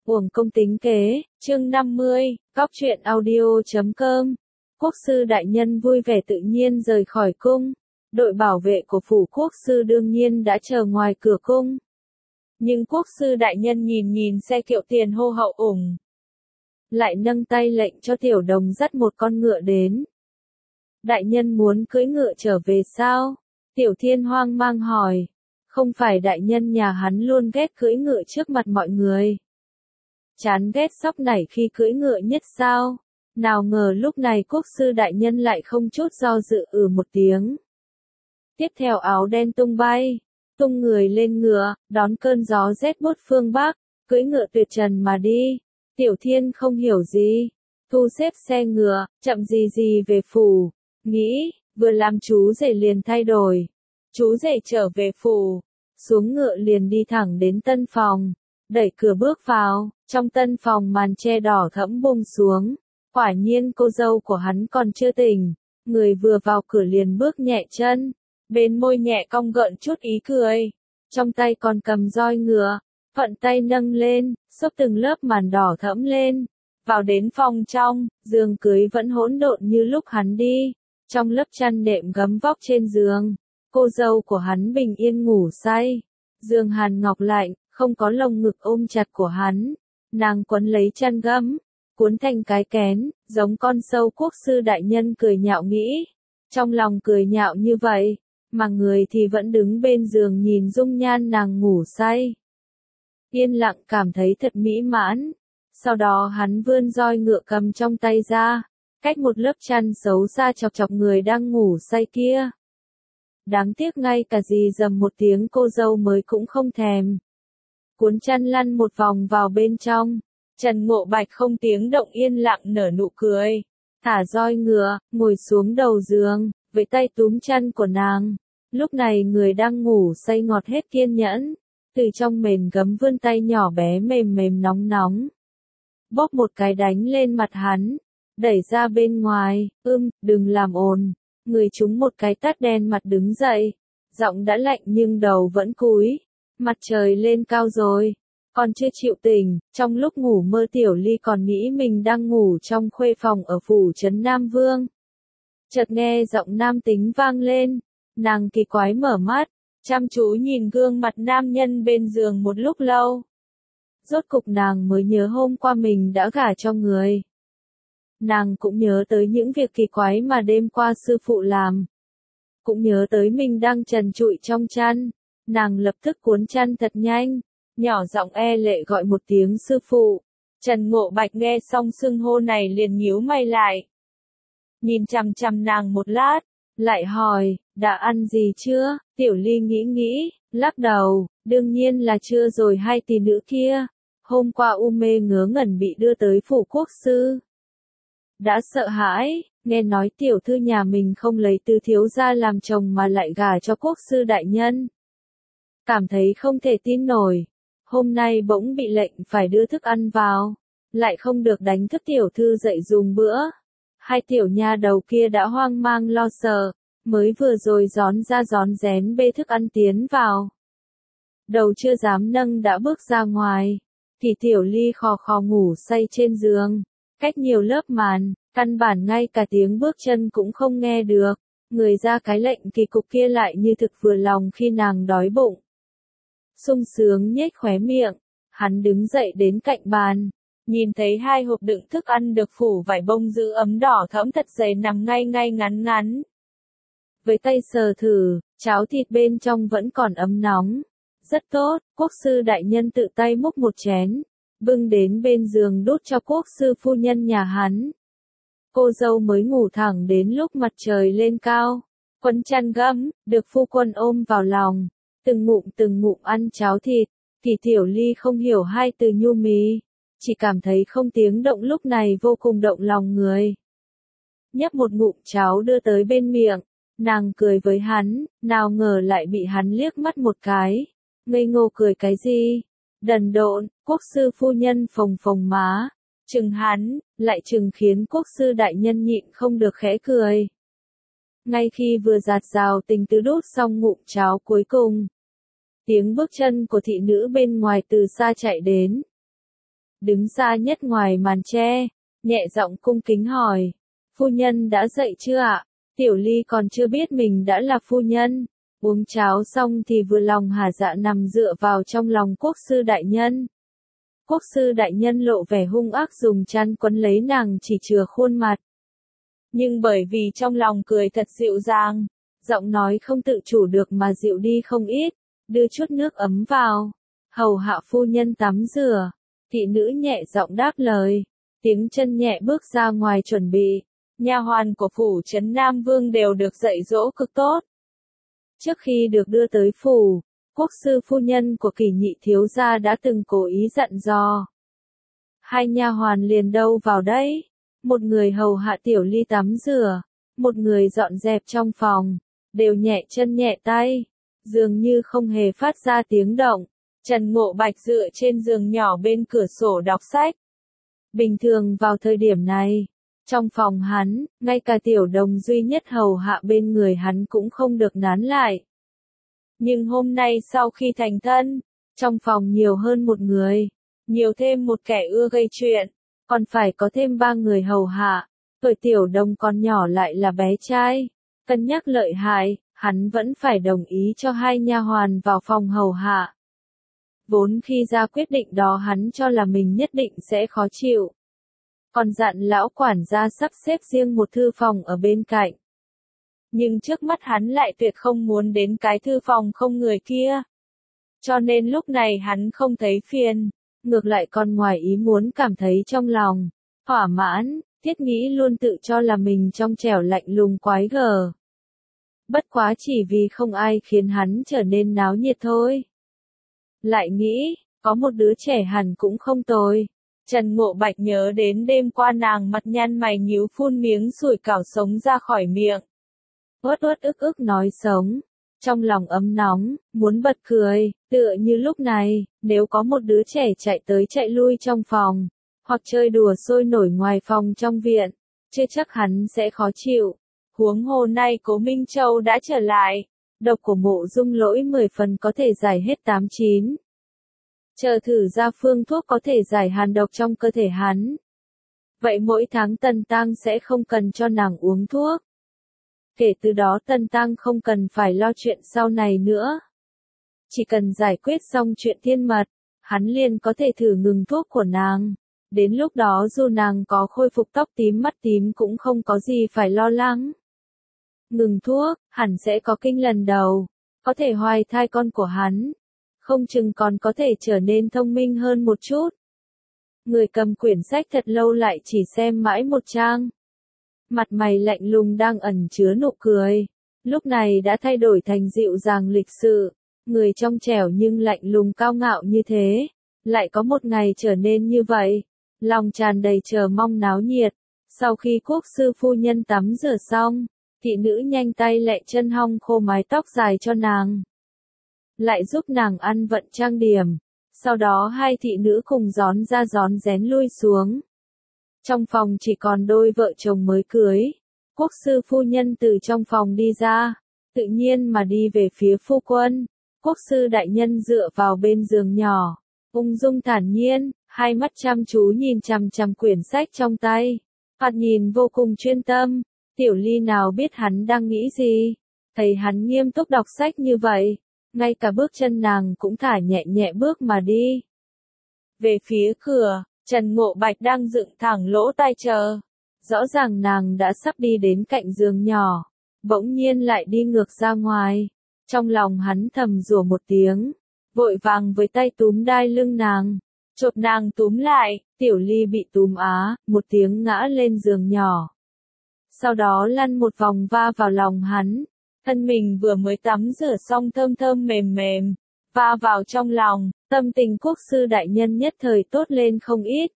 Uổng công tính kế, chương 50, Cóc truyện audio.com. Quốc sư đại nhân vui vẻ tự nhiên rời khỏi cung. Đội bảo vệ của phủ quốc sư đương nhiên đã chờ ngoài cửa cung. Nhưng quốc sư đại nhân nhìn xe kiệu tiền hô hậu ủng. Lại nâng tay lệnh cho tiểu đồng dắt một con ngựa đến. Đại nhân muốn cưỡi ngựa trở về sao? Tiểu Thiên hoang mang hỏi. Không phải đại nhân nhà hắn luôn ghét cưỡi ngựa trước mặt mọi người. Chán ghét sóc nảy khi cưỡi ngựa nhất sao? Nào ngờ lúc này quốc sư đại nhân lại không chút do dự một tiếng. Tiếp theo áo đen tung bay, tung người lên ngựa, đón cơn gió rét buốt phương Bắc, cưỡi ngựa tuyệt trần mà đi. Tiểu Thiên không hiểu gì, thu xếp xe ngựa, chậm gì về phủ, nghĩ, vừa làm chú rể liền thay đổi. Chú rể trở về phủ, xuống ngựa liền đi thẳng đến tân phòng, đẩy cửa bước vào, trong tân phòng màn che đỏ thẫm buông xuống. Quả nhiên cô dâu của hắn còn chưa tỉnh, người vừa vào cửa liền bước nhẹ chân, bên môi nhẹ cong gợn chút ý cười, trong tay còn cầm roi ngựa, thuận tay nâng lên, xốc từng lớp màn đỏ thẫm lên, vào đến phòng trong, giường cưới vẫn hỗn độn như lúc hắn đi, trong lớp chăn đệm gấm vóc trên giường, cô dâu của hắn bình yên ngủ say, giường hàn ngọc lạnh, không có lồng ngực ôm chặt của hắn, nàng quấn lấy chăn gấm, cuốn thành cái kén, giống con sâu. Quốc sư đại nhân cười nhạo nghĩ, trong lòng cười nhạo như vậy, mà người thì vẫn đứng bên giường nhìn dung nhan nàng ngủ say. Yên lặng cảm thấy thật mỹ mãn, sau đó hắn vươn roi ngựa cầm trong tay ra, cách một lớp chăn xấu xa chọc người đang ngủ say kia. Đáng tiếc ngay cả gì dầm một tiếng cô dâu mới cũng không thèm. Cuốn chăn lăn một vòng vào bên trong. Trần Ngộ Bạch không tiếng động yên lặng nở nụ cười, thả roi ngựa, ngồi xuống đầu giường, với tay túm chăn của nàng. Lúc này người đang ngủ say ngọt hết kiên nhẫn, từ trong mền gấm vươn tay nhỏ bé mềm nóng. Bóp một cái đánh lên mặt hắn, đẩy ra bên ngoài, đừng làm ồn. Người trúng một cái tát đen mặt đứng dậy, giọng đã lạnh nhưng đầu vẫn cúi. Mặt trời lên cao rồi. Còn chưa chịu tỉnh, trong lúc ngủ mơ Tiểu Ly còn nghĩ mình đang ngủ trong khuê phòng ở phủ trấn Nam Vương. Chợt nghe giọng nam tính vang lên, nàng kỳ quái mở mắt, chăm chú nhìn gương mặt nam nhân bên giường một lúc lâu. Rốt cục nàng mới nhớ hôm qua mình đã gả cho người. Nàng cũng nhớ tới những việc kỳ quái mà đêm qua sư phụ làm. Cũng nhớ tới mình đang trần trụi trong chăn, nàng lập tức cuốn chăn thật nhanh. Nhỏ giọng lệ gọi một tiếng sư phụ. Trần Ngộ Bạch nghe xong xưng hô này liền nhíu mày lại. Nhìn chằm nàng một lát, lại hỏi, đã ăn gì chưa? Tiểu Ly nghĩ, lắc đầu, đương nhiên là chưa rồi. Hai tỷ nữ kia, hôm qua u mê ngớ ngẩn bị đưa tới phủ quốc sư. Đã sợ hãi, nghe nói tiểu thư nhà mình không lấy Tứ thiếu gia làm chồng mà lại gả cho quốc sư đại nhân. Cảm thấy không thể tin nổi. Hôm nay bỗng bị lệnh phải đưa thức ăn vào, lại không được đánh thức tiểu thư dậy dùng bữa. Hai tiểu nha đầu kia đã hoang mang lo sợ, mới vừa rồi rón rén bê thức ăn tiến vào. Đầu chưa dám nâng đã bước ra ngoài, thì Tiểu Ly khò ngủ say trên giường, cách nhiều lớp màn, căn bản ngay cả tiếng bước chân cũng không nghe được. Người ra cái lệnh kỳ cục kia lại như thực vừa lòng khi nàng đói bụng. Sung sướng nhếch khóe miệng, hắn đứng dậy đến cạnh bàn, nhìn thấy hai hộp đựng thức ăn được phủ vải bông giữ ấm đỏ thẫm thật dày nằm ngay ngắn. Với tay sờ thử, cháo thịt bên trong vẫn còn ấm nóng. Rất tốt, quốc sư đại nhân tự tay múc một chén, bưng đến bên giường đút cho quốc sư phu nhân nhà hắn. Cô dâu mới ngủ thẳng đến lúc mặt trời lên cao, quấn chăn gấm, được phu quân ôm vào lòng. Từng ngụm ăn cháo thịt, thì Tiểu Ly không hiểu hai từ nhu mì, chỉ cảm thấy không tiếng động lúc này vô cùng động lòng người. Nhấp một ngụm cháo đưa tới bên miệng, nàng cười với hắn, nào ngờ lại bị hắn liếc mắt một cái. Ngây ngô cười cái gì? Đần độn. Quốc sư phu nhân phồng má, chừng hắn, lại chừng khiến quốc sư đại nhân nhịn không được khẽ cười. Ngay khi vừa giạt rào tình tứ đút xong ngụm cháo cuối cùng, tiếng bước chân của thị nữ bên ngoài từ xa chạy đến. đứng ra nhất ngoài màn tre, nhẹ giọng cung kính hỏi, phu nhân đã dậy chưa ạ? Tiểu Ly còn chưa biết mình đã là phu nhân, uống cháo xong thì vừa lòng hả dạ nằm dựa vào trong lòng quốc sư đại nhân. Quốc sư đại nhân lộ vẻ hung ác dùng chăn quấn lấy nàng chỉ chừa khuôn mặt. Nhưng bởi vì trong lòng cười thật dịu dàng, giọng nói không tự chủ được mà dịu đi không ít, đưa chút nước ấm vào, hầu hạ phu nhân tắm rửa. Thị nữ nhẹ giọng đáp lời, tiếng chân nhẹ bước ra ngoài chuẩn bị. Nha hoàn của phủ trấn Nam Vương đều được dạy dỗ cực tốt. Trước khi được đưa tới phủ, quốc sư phu nhân của Kỳ nhị thiếu gia đã từng cố ý dặn dò. Hai nha hoàn liền đâu vào đấy, một người hầu hạ Tiểu Ly tắm rửa, một người dọn dẹp trong phòng, đều nhẹ chân nhẹ tay, dường như không hề phát ra tiếng động. Trần Ngộ Bạch dựa trên giường nhỏ bên cửa sổ đọc sách. Bình thường vào thời điểm này, trong phòng hắn, ngay cả Tiểu Đồng duy nhất hầu hạ bên người hắn cũng không được nán lại. Nhưng hôm nay sau khi thành thân, trong phòng nhiều hơn một người, nhiều thêm một kẻ ưa gây chuyện, còn phải có thêm 3 người hầu hạ. Tuổi Tiểu Đồng còn nhỏ lại là bé trai, cân nhắc lợi hại, hắn vẫn phải đồng ý cho hai nha hoàn vào phòng hầu hạ. Vốn khi ra quyết định đó hắn cho là mình nhất định sẽ khó chịu. Còn dặn lão quản gia sắp xếp riêng một thư phòng ở bên cạnh. Nhưng trước mắt hắn lại tuyệt không muốn đến cái thư phòng không người kia. Cho nên lúc này hắn không thấy phiền, ngược lại còn ngoài ý muốn cảm thấy trong lòng thỏa mãn, thiết nghĩ luôn tự cho là mình trong trẻo lạnh lùng quái gở. Bất quá chỉ vì không ai khiến hắn trở nên náo nhiệt thôi. Lại nghĩ, có một đứa trẻ hẳn cũng không tồi. Trần Ngộ Bạch nhớ đến đêm qua nàng mặt nhăn mày nhíu phun miếng sủi cảo sống ra khỏi miệng. Uất uất ức ức nói sống. Trong lòng ấm nóng, muốn bật cười, tựa như lúc này, nếu có một đứa trẻ chạy tới chạy lui trong phòng, hoặc chơi đùa sôi nổi ngoài phòng trong viện, chưa chắc hắn sẽ khó chịu. Huống hồ nay Cố Minh Châu đã trở lại, độc của Mộ Dung Lỗi 10 phần có thể giải hết 8-9. Chờ thử ra phương thuốc có thể giải hàn độc trong cơ thể hắn. Vậy mỗi tháng Tần Tăng sẽ không cần cho nàng uống thuốc. Kể từ đó Tần Tăng không cần phải lo chuyện sau này nữa. Chỉ cần giải quyết xong chuyện thiên mật, hắn liền có thể thử ngừng thuốc của nàng. Đến lúc đó dù nàng có khôi phục tóc tím mắt tím cũng không có gì phải lo lắng. Ngừng thuốc, hẳn sẽ có kinh lần đầu, có thể hoài thai con của hắn. Không chừng còn có thể trở nên thông minh hơn một chút. Người cầm quyển sách thật lâu lại chỉ xem mãi một trang. Mặt mày lạnh lùng đang ẩn chứa nụ cười, lúc này đã thay đổi thành dịu dàng lịch sự. Người trong trẻo nhưng lạnh lùng cao ngạo như thế, lại có một ngày trở nên như vậy. Lòng tràn đầy chờ mong náo nhiệt. Sau khi quốc sư phu nhân tắm rửa xong, thị nữ nhanh tay lẹ chân hong khô mái tóc dài cho nàng. Lại giúp nàng ăn vận trang điểm. Sau đó hai thị nữ cùng rón ra rón rén lui xuống. Trong phòng chỉ còn đôi vợ chồng mới cưới. Quốc sư phu nhân từ trong phòng đi ra, tự nhiên mà đi về phía phu quân. Quốc sư đại nhân dựa vào bên giường nhỏ, ung dung thản nhiên, hai mắt chăm chú nhìn chằm chằm quyển sách trong tay. Thoạt nhìn vô cùng chuyên tâm. Tiểu Ly nào biết hắn đang nghĩ gì. Thấy hắn nghiêm túc đọc sách như vậy, ngay cả bước chân nàng cũng thả nhẹ nhẹ bước mà đi. Về phía cửa, Trần Ngộ Bạch đang dựng thẳng lỗ tai chờ. Rõ ràng nàng đã sắp đi đến cạnh giường nhỏ, bỗng nhiên lại đi ngược ra ngoài. Trong lòng hắn thầm rủa một tiếng, vội vàng với tay túm đai lưng nàng, chộp nàng túm lại. Tiểu Ly bị túm một tiếng ngã lên giường nhỏ. Sau đó lăn một vòng va vào lòng hắn. Thân mình vừa mới tắm rửa xong thơm thơm mềm mềm, va vào trong lòng, tâm tình quốc sư đại nhân nhất thời tốt lên không ít.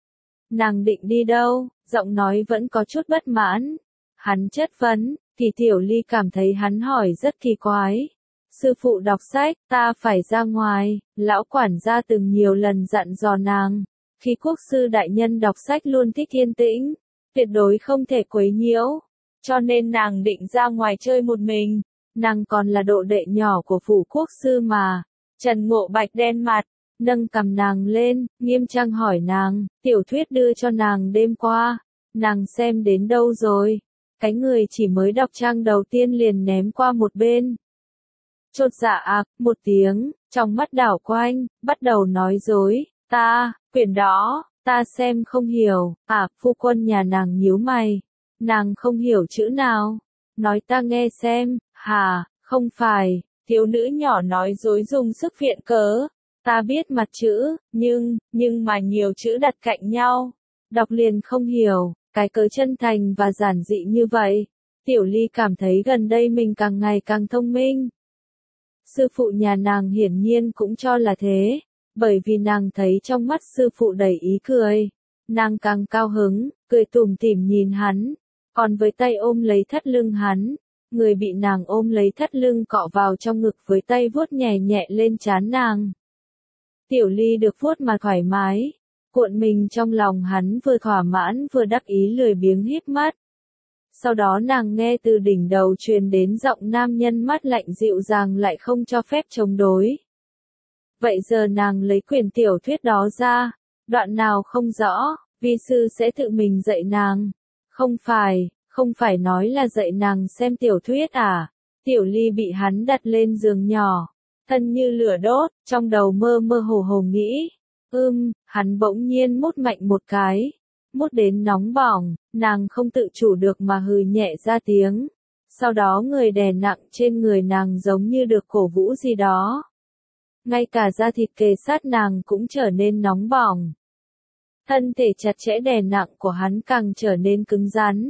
Nàng định đi đâu? Giọng nói vẫn có chút bất mãn. Hắn chất vấn, thì Tiểu Ly cảm thấy hắn hỏi rất kỳ quái. Sư phụ đọc sách, ta phải ra ngoài, lão quản gia từng nhiều lần dặn dò nàng. Khi quốc sư đại nhân đọc sách luôn thích yên tĩnh, tuyệt đối không thể quấy nhiễu. Cho nên nàng định ra ngoài chơi một mình. Nàng còn là độ đệ nhỏ của phủ quốc sư mà. Trần Ngộ Bạch đen mặt, nâng cằm nàng lên, nghiêm trang hỏi nàng, tiểu thuyết đưa cho nàng đêm qua, nàng xem đến đâu rồi? Cái người chỉ mới đọc trang đầu tiên liền ném qua một bên. Chột dạ một tiếng, trong mắt đảo quanh, bắt đầu nói dối, quyển đó, ta xem không hiểu, phu quân nhà nàng nhíu mày, nàng không hiểu chữ nào, nói ta nghe xem, không phải, thiếu nữ nhỏ nói dối dùng sức viện cớ, ta biết mặt chữ, nhưng mà nhiều chữ đặt cạnh nhau, đọc liền không hiểu, cái cớ chân thành và giản dị như vậy. Tiểu Ly cảm thấy gần đây mình càng ngày càng thông minh. Sư phụ nhà nàng hiển nhiên cũng cho là thế, bởi vì nàng thấy trong mắt sư phụ đầy ý cười. Nàng càng cao hứng, cười tủm tỉm nhìn hắn, còn với tay ôm lấy thắt lưng hắn, người bị nàng ôm lấy thắt lưng cọ vào trong ngực với tay vuốt nhẹ nhẹ lên trán nàng. Tiểu Ly được vuốt mà thoải mái, cuộn mình trong lòng hắn vừa thỏa mãn vừa đắc ý lười biếng híp mắt. Sau đó nàng nghe từ đỉnh đầu truyền đến giọng nam nhân mát lạnh dịu dàng lại không cho phép chống đối. Vậy giờ nàng lấy quyển tiểu thuyết đó ra, đoạn nào không rõ, vi sư sẽ tự mình dạy nàng. Không phải nói là dạy nàng xem tiểu thuyết à? Tiểu Ly bị hắn đặt lên giường nhỏ, thân như lửa đốt, trong đầu mơ mơ hồ hồ nghĩ. Hắn bỗng nhiên mút mạnh một cái. Mút đến nóng bỏng, nàng không tự chủ được mà hừ nhẹ ra tiếng. Sau đó người đè nặng trên người nàng giống như được cổ vũ gì đó. Ngay cả da thịt kề sát nàng cũng trở nên nóng bỏng. Thân thể chặt chẽ đè nặng của hắn càng trở nên cứng rắn.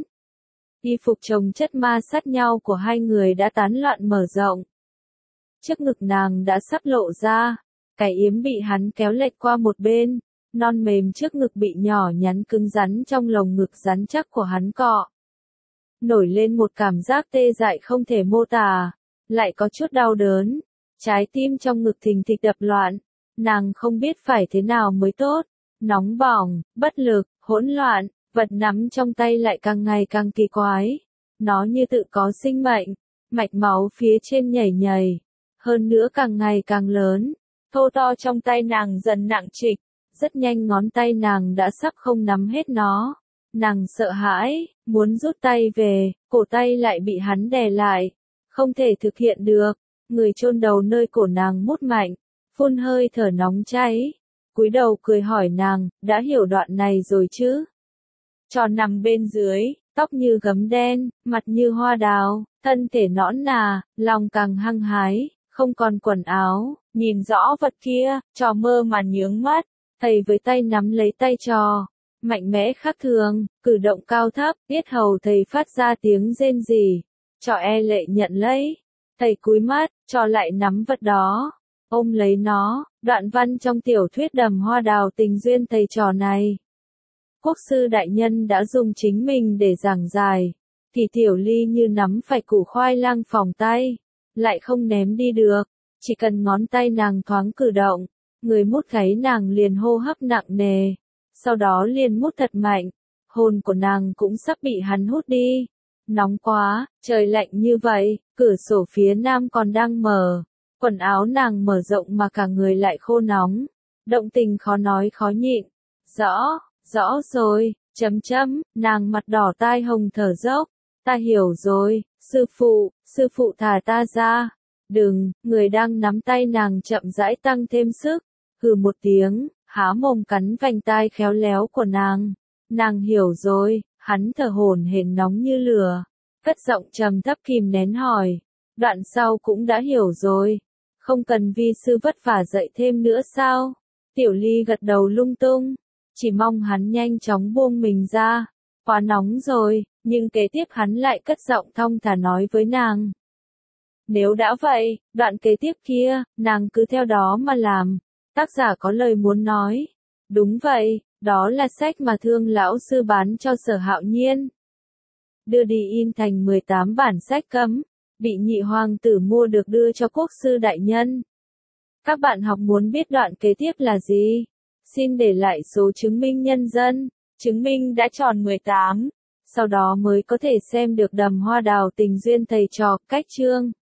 Y phục chồng chất ma sát nhau của hai người đã tán loạn mở rộng. Trước ngực nàng đã sắp lộ ra, cái yếm bị hắn kéo lệch qua một bên. Non mềm trước ngực bị nhỏ nhắn cứng rắn trong lồng ngực rắn chắc của hắn cọ. Nổi lên một cảm giác tê dại không thể mô tả, lại có chút đau đớn. Trái tim trong ngực thình thịch đập loạn, nàng không biết phải thế nào mới tốt. Nóng bỏng, bất lực, hỗn loạn, vật nắm trong tay lại càng ngày càng kỳ quái. Nó như tự có sinh mệnh, mạch máu phía trên nhảy nhảy. Hơn nữa càng ngày càng lớn, thô to trong tay nàng dần nặng trịch. Rất nhanh ngón tay nàng đã sắp không nắm hết nó. Nàng sợ hãi, muốn rút tay về, cổ tay lại bị hắn đè lại. Không thể thực hiện được. Người chôn đầu nơi cổ nàng mút mạnh, phun hơi thở nóng cháy. Cúi đầu cười hỏi nàng, đã hiểu đoạn này rồi chứ? Tròn nằm bên dưới, tóc như gấm đen, mặt như hoa đào, thân thể nõn nà, lòng càng hăng hái, không còn quần áo, nhìn rõ vật kia, trò mơ mà nhướng mắt. Thầy với tay nắm lấy tay trò, mạnh mẽ khác thường, cử động cao thấp, yết hầu thầy phát ra tiếng rên rỉ. Trò e lệ nhận lấy. Thầy cúi mắt, trò lại nắm vật đó, ôm lấy nó. Đoạn văn trong tiểu thuyết Đầm Hoa Đào tình duyên thầy trò này. Quốc sư đại nhân đã dùng chính mình để giảng giải, thì Tiểu Ly như nắm phải củ khoai lang phỏng tay, lại không ném đi được. Chỉ cần ngón tay nàng thoáng cử động, người mút gáy nàng liền hô hấp nặng nề, sau đó liền mút thật mạnh, hồn của nàng cũng sắp bị hắn hút đi. Nóng quá, trời lạnh như vậy, cửa sổ phía nam còn đang mở, quần áo nàng mở rộng mà cả người lại khô nóng, động tình khó nói khó nhịn. Rõ rồi, nàng mặt đỏ tai hồng thở dốc, ta hiểu rồi, sư phụ thả ta ra. Đừng, người đang nắm tay nàng chậm rãi tăng thêm sức, hừ một tiếng, há mồm cắn vành tai khéo léo của nàng. Nàng hiểu rồi, hắn thở hổn hển nóng như lửa, cất giọng trầm thấp kìm nén hỏi. Đoạn sau cũng đã hiểu rồi, không cần vi sư vất vả dạy thêm nữa sao? Tiểu Ly gật đầu lung tung, chỉ mong hắn nhanh chóng buông mình ra, quá nóng rồi, nhưng kế tiếp hắn lại cất giọng thong thả nói với nàng. Nếu đã vậy, đoạn kế tiếp kia, nàng cứ theo đó mà làm. Tác giả có lời muốn nói. Đúng vậy, đó là sách mà Thương lão sư bán cho Sở Hạo Nhiên. Đưa đi in thành 18 bản sách cấm, bị nhị hoàng tử mua được đưa cho quốc sư đại nhân. Các bạn học muốn biết đoạn kế tiếp là gì? Xin để lại số chứng minh nhân dân, chứng minh đã tròn 18. Sau đó mới có thể xem được Đầm Hoa Đào tình duyên thầy trò, cách chương.